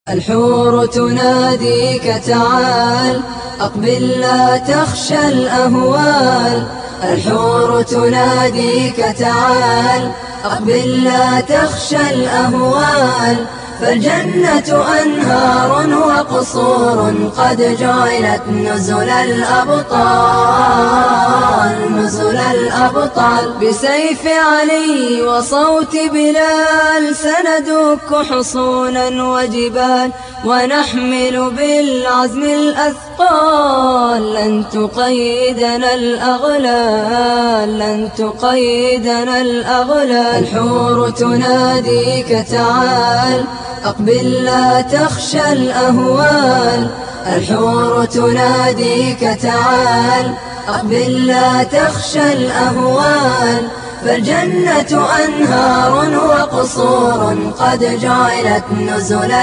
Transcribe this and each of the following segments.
الحور تناديك تعال، أقبل لا تخشى الأهوال. الحور تناديك تعال، أقبل لا تخشى الأهوال. فالجنة أنهار وقصور قد جعلت نزل الأبطال، نزل الأبطال. بسيف علي وصوت بلال سندك حصونا وجبال، ونحمل بالعزم الأثقال. لن تقيدنا الأغلال، لن تقيدنا الأغلال. الحور تناديك تعال، أقبل لا تخشى الأهوال. الحور تناديك تعال، أقبل لا تخشى الأهوال. فالجنة أنهار وقصور قد جعلت نزل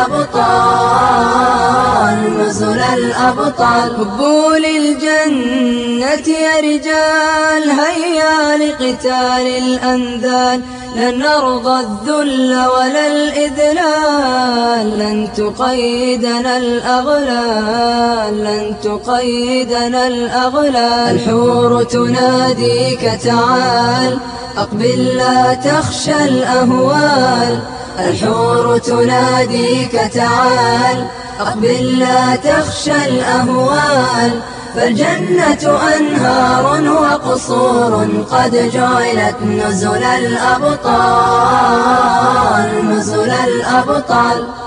الأبطال، نزل الأبطال. هبوا للجنة يا رجال، هيا لقتال الأنذال. لن نرضى الذل ولا الإذلال، لن تقيدنا الأغلال، لن تقيدنا الأغلال. الحور تناديك تعال، أقبل لا تخشى الأهوال. الحور تناديك تعال، أقبل لا تخشى الأهوال. فالجنة أنهار وقصور قد جعلت نزل الأبطال، نزل الأبطال.